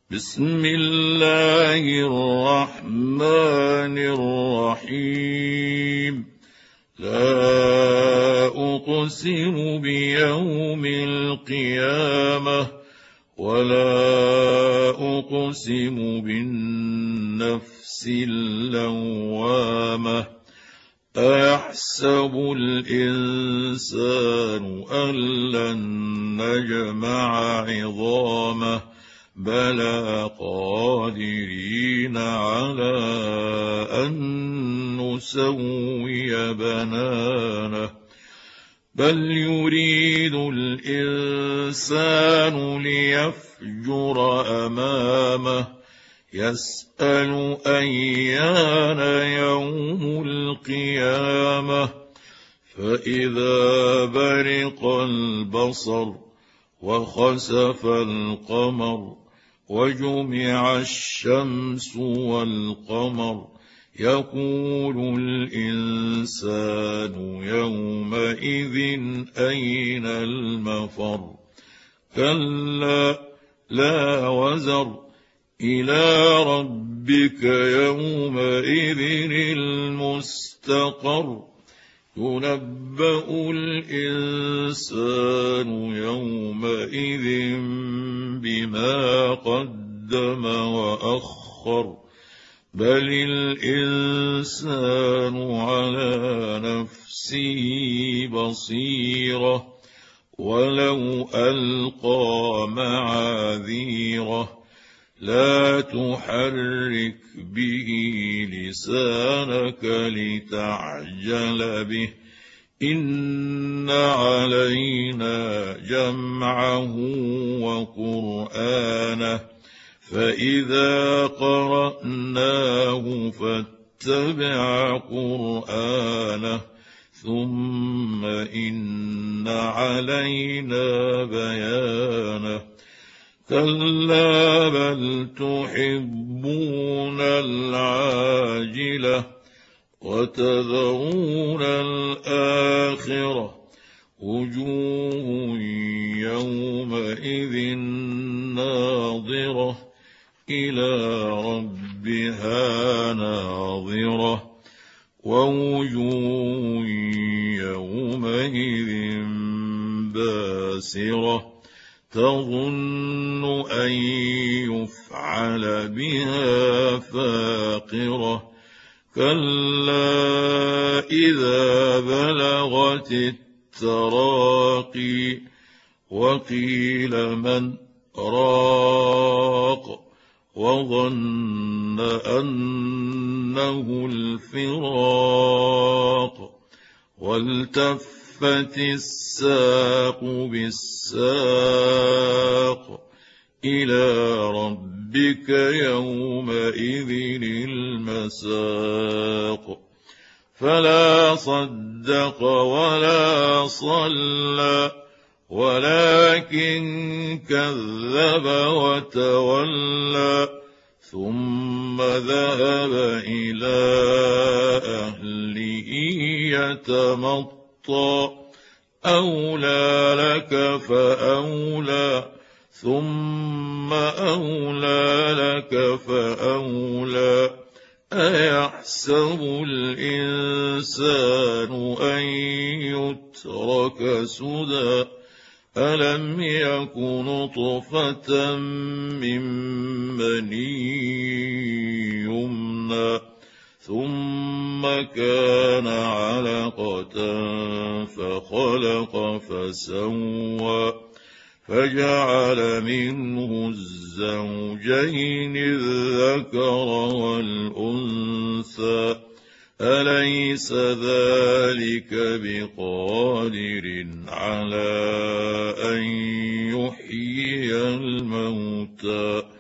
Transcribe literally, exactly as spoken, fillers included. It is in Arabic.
بسم الله الرحمن الرحيم. لا أقسم بيوم القيامة ولا أقسم بالنفس اللوامة. أيحسب الإنسان أن لن نجمع عظامه بلى قادرين على أن نسوي بنانه بل يريد الإنسان ليفجر أمامه يسأل أيان يوم القيامة فإذا برق البصر وخسف القمر وجمع الشمس والقمر يقول الإنسان يومئذ أين المفر. كلا لا وزر إلى ربك يومئذ المستقر. ينبأ الإنسان يومئذ بما قدم وأخر بل الإنسان على نفسه بصيرة ولو ألقى معاذيره. لا تحرك به لسانك لتعجل به إن علينا جمعه وقرآنه فإذا قرأناه فاتبع قرآنه ثم إن علينا بيانه. كلا بل تحبون العاجلة وتذرون الآخرة وجوه يومئذ ناظرة إلى ربها ناظرة ووجوه يومئذ باسرة تظن أن يفعل بها فاقرة. كلا إذا بلغت التراقي وقيل من راق وظن أنه الفراق والتفت الساق بالساق إلى ربك يومئذ المساق. فلا صدق ولا صلى ولكن كذب وتولى ثم ذهب إلى أهله يتمطى. أولى لك فأولى ثم أولى لك فأولى. أيحسب الإنسان أن يترك سدى ألم يك نطفة من مني يمنى ثم كان علقة فخلق فسوى فجعل منه الزوجين الذكر والأنثى أليس ذلك بقادر على أن يحيي الموتى